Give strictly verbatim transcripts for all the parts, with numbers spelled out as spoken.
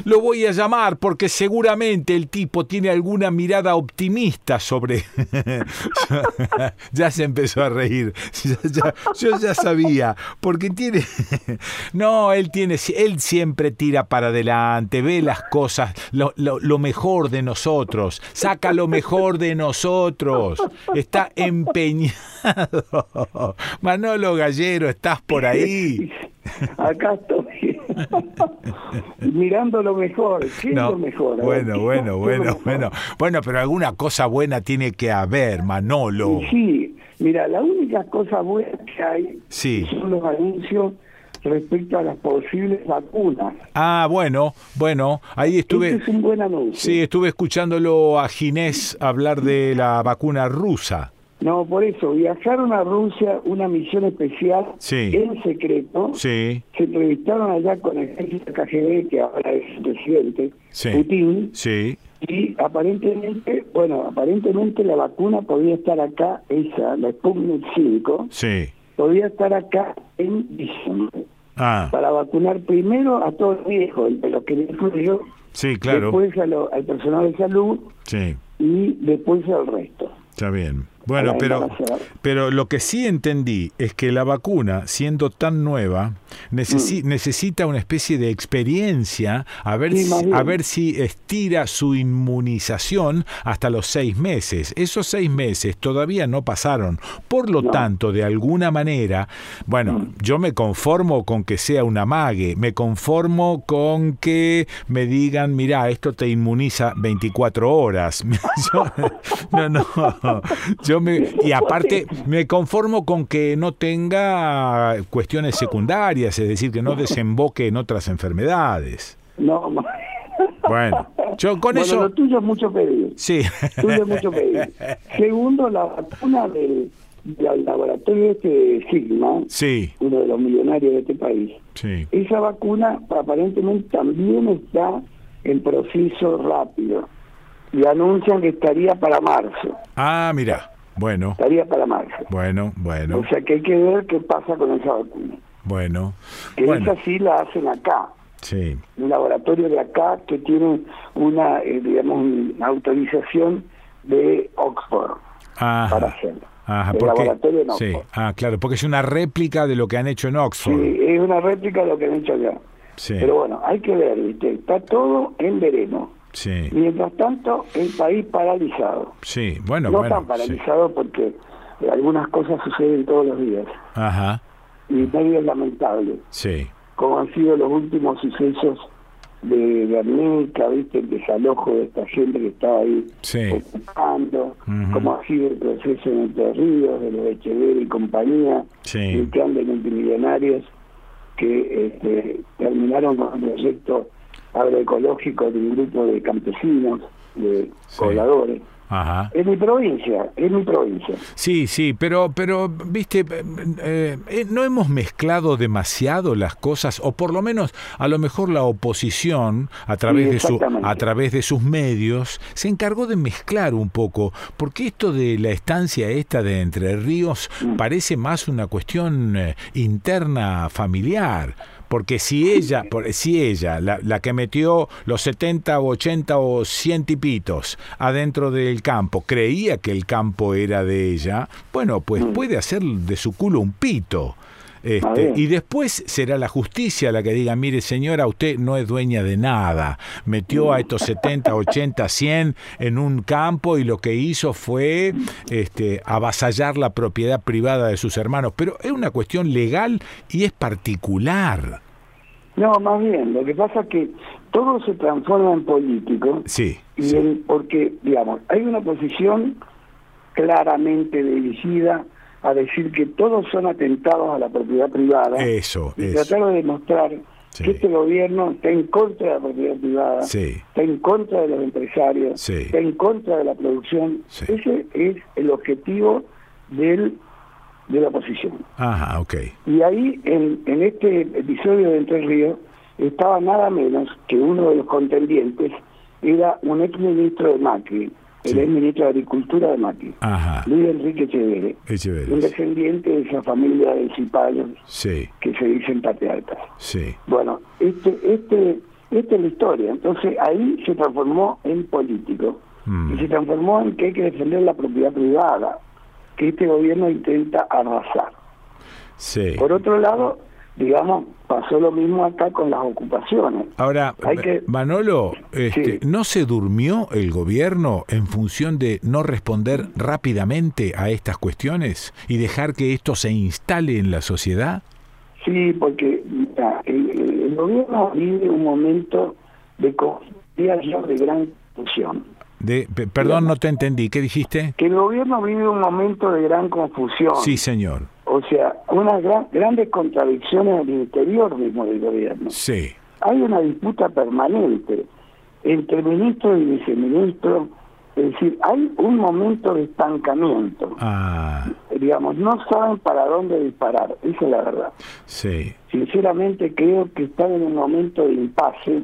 lo voy a llamar porque seguramente el tipo tiene alguna mirada optimista sobre... Ya se empezó a reír. Ya, ya, yo ya sabía, porque tiene... No, él tiene, él siempre tira para adelante, ve las cosas, lo, lo, lo mejor de nosotros, saca lo mejor de nosotros, está empeñado. Manolo Gallero, ¿estás por ahí? Acá estoy. Mirando lo mejor. ¿Qué no, es lo mejor? Bueno, bueno, bueno, bueno. Bueno, pero alguna cosa buena tiene que haber, Manolo. Sí, mira, la única cosa buena que hay sí. son los anuncios respecto a las posibles vacunas. Ah, bueno, bueno, ahí estuve... Este es un buen anuncio. Sí, estuve escuchándolo a Ginés hablar de la vacuna rusa. No, por eso, viajaron a Rusia una misión especial sí. en secreto. Sí. Se entrevistaron allá con el jefe de K G B, que ahora es el presidente, sí. Putin. Sí. Y aparentemente, bueno, aparentemente la vacuna podía estar acá, esa, la Sputnik cinco, sí. podía estar acá en diciembre. Ah. Para vacunar primero a todos los viejos, entre los que me incluyo, sí, claro. después a lo, al personal de salud sí. y después al resto. Está bien. Bueno, pero, pero lo que sí entendí es que la vacuna, siendo tan nueva, necesi- mm. necesita una especie de experiencia a ver, sí, si, a ver si estira su inmunización hasta los seis meses. Esos seis meses todavía no pasaron. Por lo no. tanto, de alguna manera, bueno, mm. yo me conformo con que sea un amague, me conformo con que me digan, mirá, esto te inmuniza veinticuatro horas. yo, no, no, yo Me, y aparte me conformo con que no tenga cuestiones secundarias, es decir, que no desemboque en otras enfermedades. No, bueno, yo con bueno, eso... lo tuyo es mucho pedir. Sí. Tuyo es mucho pedir. Segundo, la vacuna del, del laboratorio este de Sigma, sí. uno de los millonarios de este país, sí. esa vacuna aparentemente también está en proceso rápido y anuncian que estaría para marzo. Ah, mira. Bueno. Estaría para marzo. Bueno, bueno. O sea que hay que ver qué pasa con esa vacuna. Bueno. Que bueno. esa sí la hacen acá. Sí. Un laboratorio de acá que tiene una, eh, digamos, una autorización de Oxford. Ajá. Para hacerlo. Ajá, el porque, laboratorio en Oxford. Sí. Ah, claro, porque es una réplica de lo que han hecho en Oxford. Sí, es una réplica de lo que han hecho allá. Sí. Pero bueno, hay que ver, ¿viste? Está todo en veremos. Sí. Mientras tanto, el país paralizado. Sí, bueno, no bueno. tan paralizado sí. porque algunas cosas suceden todos los días. Ajá. Y medio lamentable. Sí. Como han sido los últimos sucesos de Guernica, ¿viste? El desalojo de esta gente que estaba ahí sí. ocupando. Uh-huh. Como ha sido el proceso en Entre Ríos, de los Echeverri y compañía. Sí. El plan de multimillonarios que este, terminaron con un proyecto agroecológico de un grupo de campesinos, de sí. pobladores. Ajá. Es mi provincia, es mi provincia. Sí, sí, pero, pero viste, eh, eh, no hemos mezclado demasiado las cosas, o por lo menos, a lo mejor la oposición, a través, sí, de, su, a través de sus medios, se encargó de mezclar un poco, porque esto de la estancia esta de Entre Ríos mm. parece más una cuestión eh, interna familiar. Porque si ella, si ella, la, la que metió los setenta o ochenta o cien tipitos adentro del campo, creía que el campo era de ella, bueno, pues puede hacer de su culo un pito. Este, y después será la justicia la que diga, mire señora, usted no es dueña de nada, metió a estos setenta, ochenta, cien en un campo y lo que hizo fue este, avasallar la propiedad privada de sus hermanos, pero es una cuestión legal y es particular. No, más bien, lo que pasa es que todo se transforma en político, sí, y sí. En, porque, digamos, hay una posición claramente dirigida a decir que todos son atentados a la propiedad privada. Eso, y eso. tratar de demostrar sí. que este gobierno está en contra de la propiedad privada, sí. está en contra de los empresarios, sí. está en contra de la producción. Sí. Ese es el objetivo del, de la oposición. Ajá, ok. Y ahí, en, en este episodio de Entre Ríos, estaba nada menos que uno de los contendientes, era un ex ministro de Macri, el sí. ex ministro de Agricultura de Macri, Ajá. Luis Enrique Echeverri, Echeverri, un descendiente de esa familia de cipayos sí. que se dicen patriarcas. Sí. Bueno, este este Esta es la historia. Entonces ahí se transformó en político, mm. y se transformó en que hay que defender la propiedad privada, que este gobierno intenta arrasar. Sí. Por otro lado, digamos, pasó lo mismo acá con las ocupaciones. Ahora, Hay que... Manolo, este, sí. ¿no se durmió el gobierno en función de no responder rápidamente a estas cuestiones y dejar que esto se instale en la sociedad? Sí, porque mira, el, el gobierno vive un momento de, de gran confusión. De, perdón, no te entendí. ¿Qué dijiste? Que el gobierno vive un momento de gran confusión. Sí, señor. O sea, unas gran, grandes contradicciones al interior mismo del gobierno. Sí. Hay una disputa permanente entre ministros y viceministros. Es decir, hay un momento de estancamiento. Ah. Digamos, no saben para dónde disparar. Esa es la verdad. Sí. Sinceramente creo que están en un momento de impasse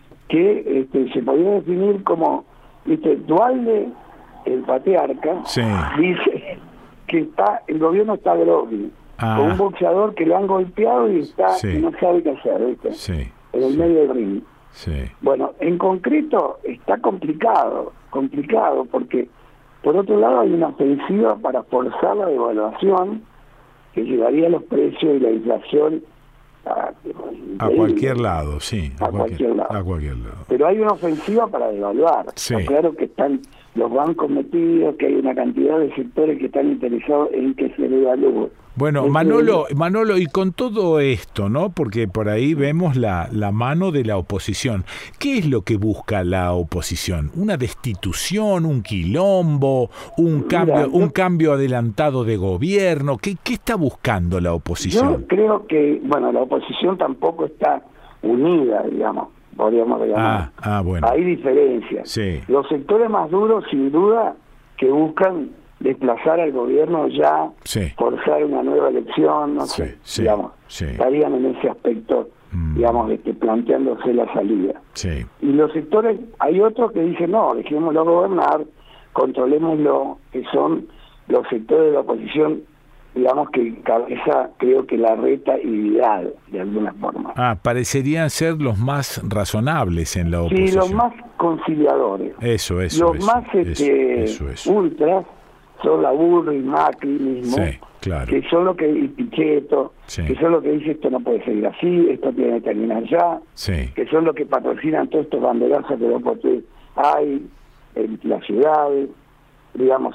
que este, se podría definir como, viste, Dualde, el patriarca, sí. dice que está el gobierno está groggy, ah. con un boxeador que lo han golpeado y está sí. y no sabe qué hacer, ¿viste? Sí. En el sí. medio del ring. Sí. Bueno, en concreto está complicado, complicado, porque por otro lado hay una ofensiva para forzar la devaluación que llevaría los precios y la inflación a, a cualquier lado, sí. A, a cualquier, cualquier lado. A cualquier lado. Pero hay una ofensiva para devaluar. Sí. Está claro que están los bancos metidos, que hay una cantidad de sectores que están interesados en que se devalúe. Bueno, Entonces, Manolo, Manolo, y con todo esto, ¿no? Porque por ahí vemos la, la mano de la oposición. ¿Qué es lo que busca la oposición? ¿Una destitución, un quilombo, un Mira, cambio, yo, un cambio adelantado de gobierno? ¿Qué, qué está buscando la oposición? Yo creo que, bueno, la oposición tampoco está unida, digamos, podríamos llamar. Ah, ah, bueno. Hay diferencias. Sí. Los sectores más duros, sin duda, que buscan desplazar al gobierno ya, sí. forzar una nueva elección, no sí, sé, sí, digamos, sí. estarían en ese aspecto, mm. digamos, este, planteándose la salida. Sí. Y los sectores, hay otros que dicen, no, dejémoslo gobernar, controlémoslo, que son los sectores de la oposición, digamos, que cabeza, creo que Larreta y Vidal, de alguna forma. Ah, parecerían ser los más razonables en la oposición. Sí, los más conciliadores. Eso, eso, Los eso, más este, eso, eso, eso. ultras son la Burri y Macri mismo, sí, claro. que son los que, y Pichetto, sí. que son los que dicen esto no puede seguir así, esto tiene que terminar ya, sí. que son los que patrocinan todos estos banderazos que dos por tres hay en las ciudades, digamos,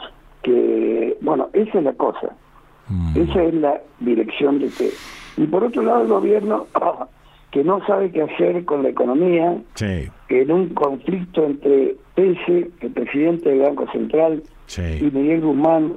que, bueno, esa es la cosa, mm. esa es la dirección de este. Y por otro lado el gobierno, que no sabe qué hacer con la economía, sí. que en un conflicto entre Pese, el presidente del Banco Central, sí. y Miguel Guzmán,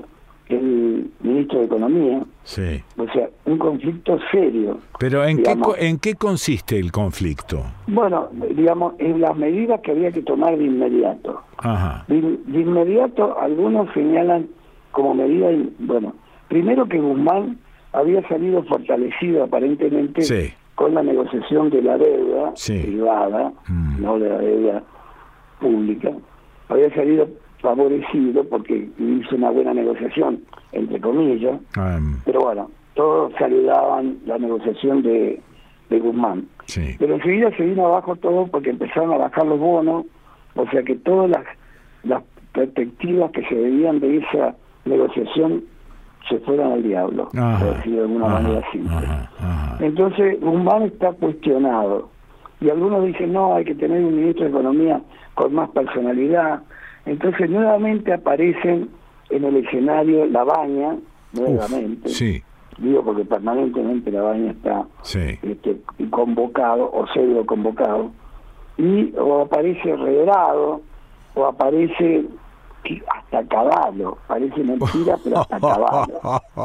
el ministro de Economía, sí. o sea, un conflicto serio. Pero ¿en qué, ¿en qué consiste el conflicto? Bueno, digamos, en las medidas que había que tomar de inmediato. Ajá. De, de inmediato, algunos señalan como medida, bueno, primero que Guzmán había salido fortalecido aparentemente sí. con la negociación de la deuda sí. privada, mm. no de la deuda pública, había salido favorecido porque hizo una buena negociación, entre comillas, um. pero bueno, todos saludaban la negociación de, de Guzmán. Sí. Pero enseguida se vino abajo todo porque empezaron a bajar los bonos, o sea que todas las, las perspectivas que se veían de esa negociación se fueron al diablo, ajá, por decirlo de alguna ajá, manera simple. Ajá, ajá. Entonces Guzmán está cuestionado y algunos dicen no, hay que tener un ministro de Economía con más personalidad. Entonces nuevamente aparecen en el escenario La Baña, nuevamente, Uf, sí. digo porque permanentemente La Baña está sí. este, convocado o pseudo convocado, y o aparece Redrado o aparece hasta Caballo, parece mentira, pero hasta Caballo.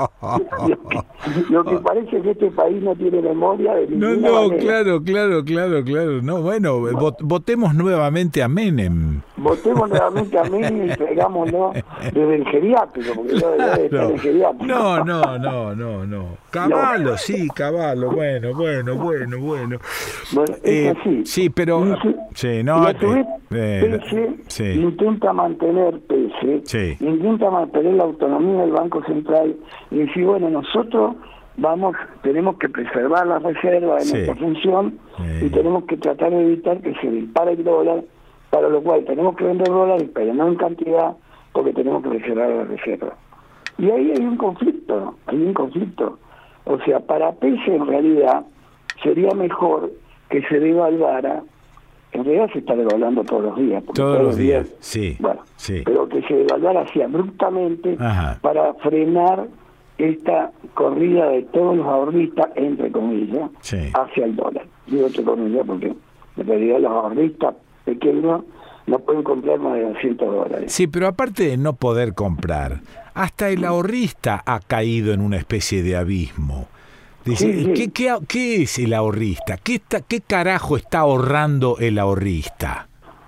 Lo que, lo que parece es que este país no tiene memoria de ninguna No, no, manera. claro, claro, claro, claro. No, bueno, bueno, votemos nuevamente a Menem. Votemos nuevamente a Menem y traigámoslo desde el geriátrico, porque yo debe estar en el geriátrico. No, no, no, no, no. Caballo, no. sí, Caballo, bueno, bueno, bueno, bueno. Bueno, es eh, así. Sí, pero... Y, sí, no, y a su vez, eh, Pese sí. intenta mantener, Pese, sí. intenta mantener la autonomía del Banco Central y decir, bueno, nosotros vamos, tenemos que preservar las reservas en Sí. nuestra función Sí. y tenemos que tratar de evitar que se dispare el dólar, para lo cual tenemos que vender dólares, pero no en cantidad, porque tenemos que preservar las reservas. Y ahí hay un conflicto, ¿no? Hay un conflicto. O sea, para peso en realidad sería mejor que se devaluara, en realidad se está devaluando todos los días. porque Todos los días, sí, Bueno, sí. pero que se devaluara así abruptamente Ajá. para frenar esta corrida de todos los ahorristas, entre comillas, Sí. hacia el dólar. Digo entre comillas porque en realidad los ahorristas pequeños no pueden comprar más de doscientos dólares. Sí, pero aparte de no poder comprar, hasta el ahorrista ha caído en una especie de abismo. Dice, Sí, sí. ¿qué, qué, qué es el ahorrista? ¿Qué, está, ¿Qué carajo está ahorrando el ahorrista?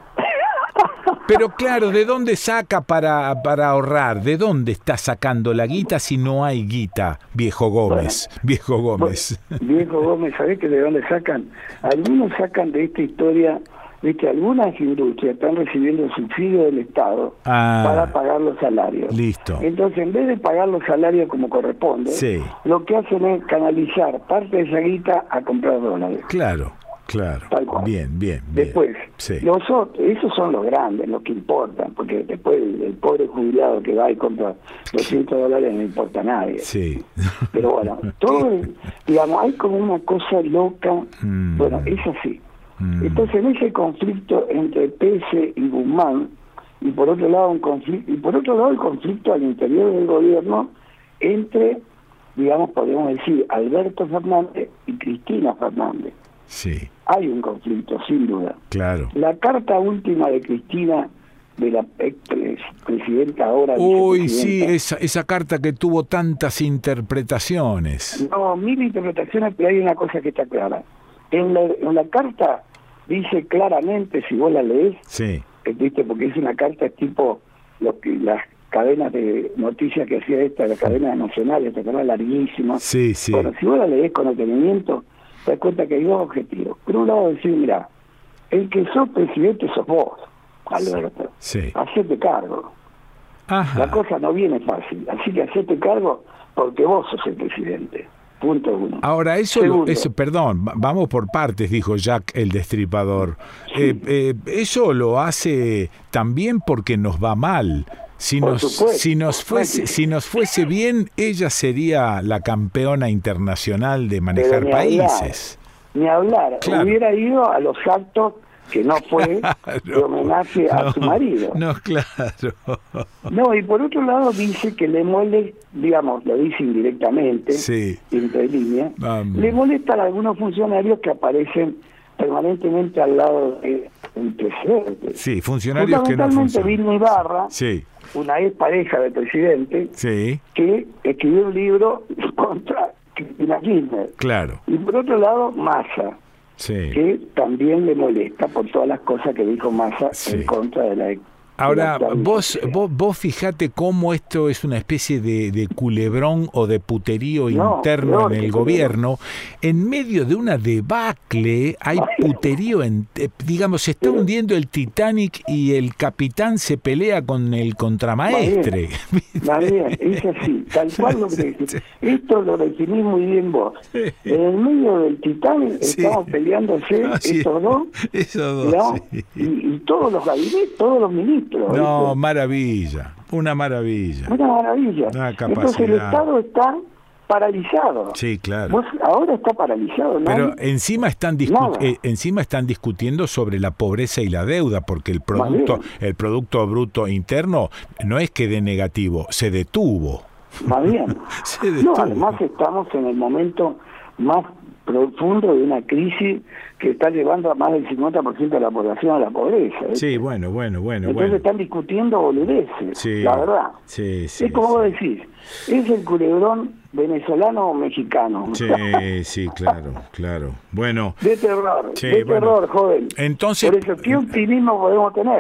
Pero claro, ¿de dónde saca para, para ahorrar? ¿De dónde está sacando la guita si no hay guita, viejo Gómez? Bueno, viejo Gómez. Bueno, viejo Gómez, ¿sabés que de dónde sacan? Algunos sacan de esta historia de que algunas industrias están recibiendo subsidio del Estado Ah, para pagar los salarios. listo. Entonces, en vez de pagar los salarios como corresponde, Sí. lo que hacen es canalizar parte de esa guita a comprar dólares. Claro, claro. Tal cual. Bien, bien, bien. Después, Sí. los otros, esos son los grandes, los que importan, porque después el, el pobre jubilado que va y compra doscientos dólares no importa a nadie. Sí. Pero bueno, todo, el- digamos, hay como una cosa loca, Mm. bueno, es así. Mm. Entonces, en ese conflicto entre Pese y Guzmán, y por otro lado un conflicto, y por otro lado el conflicto al interior del gobierno entre, digamos, podemos decir, Alberto Fernández y Cristina Fernández. Sí, Hay un conflicto, sin duda. claro. La carta última de Cristina, de la ex presidenta ahora Uy, sí, vicepresidenta, esa, esa carta que tuvo tantas interpretaciones. no, mil interpretaciones, pero hay una cosa que está clara. En la, en la carta dice claramente, si vos la lees, Sí, eh, ¿viste? Porque es una carta tipo lo que las cadenas de noticias que hacía esta, las cadenas nacionales, esta cadena larguísima. sí, sí. Bueno, si vos la lees con detenimiento, te das cuenta que hay dos objetivos. Por un lado, decir, mira, el que sos presidente sos vos, Alberto. Sí. Hacete cargo. La Ajá. cosa no viene fácil, así que hacete cargo porque vos sos el presidente. Punto uno. Ahora, eso, lo- Segundo. eso, perdón, va- vamos por partes, dijo Jack el Destripador. Eh, eh, eso lo hace también porque nos va mal. Si Por nos, supuesto. si nos fuese, si nos fuese bien, ella sería la campeona internacional de manejar Pero ni hablar, países. Ni hablar, Claro. hubiera ido a los actos que no fue de Claro. homenaje a No, su marido. No, claro. No, y por otro lado dice que le molesta, digamos, lo dice indirectamente, Sí. entre líneas, Vamos. le molestan a algunos funcionarios que aparecen permanentemente al lado del presidente. Sí, funcionarios que no Fundamentalmente funcionan. Vilma Ibarra, Sí, una ex pareja del presidente, sí, que escribió un libro contra Cristina Kirchner. claro. Y por otro lado, Massa, Sí. que también le molesta por todas las cosas que dijo Massa Sí. en contra de la ex. Ahora, de la vos, actual vos, vos fijate cómo esto es una especie de, de culebrón o de puterío No, interno peor en que el culebrón. gobierno. En medio de una debacle hay Ay. puterío, en, eh, digamos, se está Pero- hundiendo el Titanic y el capitán se pelea con el contramaestre. Más bien, es así, tal cual lo que decís. Esto lo definís muy bien vos. En el medio del Titanic Sí. estamos peleándose Así estos dos, Esos dos, ¿no? sí. y, y todos los gabinetes, todos los ministros. No, ¿viste? maravilla, una maravilla. Una maravilla. Una Entonces el capacidad. Estado está paralizado. Sí, claro. Vos ahora está paralizado, ¿no? Pero encima están discu- Nada. eh, encima están discutiendo sobre la pobreza y la deuda, porque el producto, bien. el producto bruto interno no es que de negativo, se detuvo. Más bien. Se detuvo. No, además estamos en el momento más profundo de una crisis que está llevando a más del cincuenta por ciento de la población a la pobreza. ¿eh? Sí, bueno, bueno, bueno, Entonces bueno. están discutiendo boludeces, Sí, la verdad. sí, sí, es como sí. vos decís, es el culebrón venezolano o mexicano. Sí, sí, claro, claro. Bueno, De terror, Sí, de bueno. terror, joven. entonces- Por eso, ¿qué optimismo podemos tener?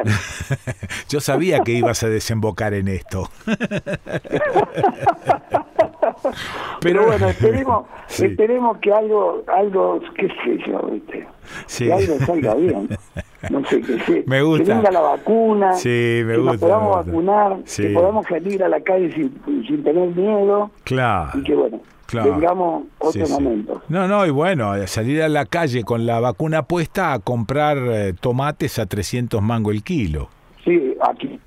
yo sabía que ibas a desembocar en esto. Pero bueno, esperemos, Sí. esperemos que algo, algo, qué sé yo, ¿viste? Sí. Que algo salga bien. No sé, que, se, Me gusta. que venga la vacuna, Sí, me que gusta, nos podamos me gusta. vacunar, Sí. que podamos salir a la calle sin, sin tener miedo Claro. y que bueno, claro. Vengamos otro sí, momento. Sí. No, no, y bueno, salir a la calle con la vacuna puesta a comprar eh, tomates a trescientos mangos el kilo. Sí, aquí.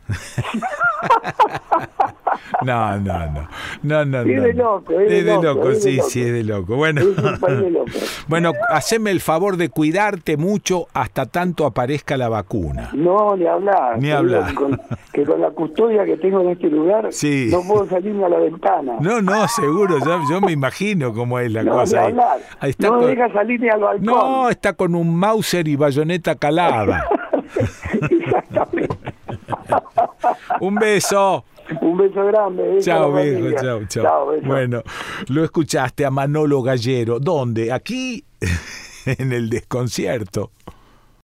No, no, no. No, no, es de loco, es de, es de loco. loco es sí, de loco. sí, es de loco. Bueno, es un país de loco. Bueno, haceme el favor de cuidarte mucho hasta tanto aparezca la vacuna. No, ni hablar. Ni hablar. Que con, que con la custodia que tengo en este lugar, sí. no puedo salirme a la ventana. No, no, seguro. Yo, yo me imagino cómo es la no, cosa. Ni hablar. Ahí está no con... me deja salir ni al balcón. No, está con un Mauser y bayoneta calada. Exactamente. Un beso. Un beso grande. Chao, viejo, chao, chao. Chao, bueno, lo escuchaste a Manolo Gallero. ¿Dónde? Aquí, en el desconcierto.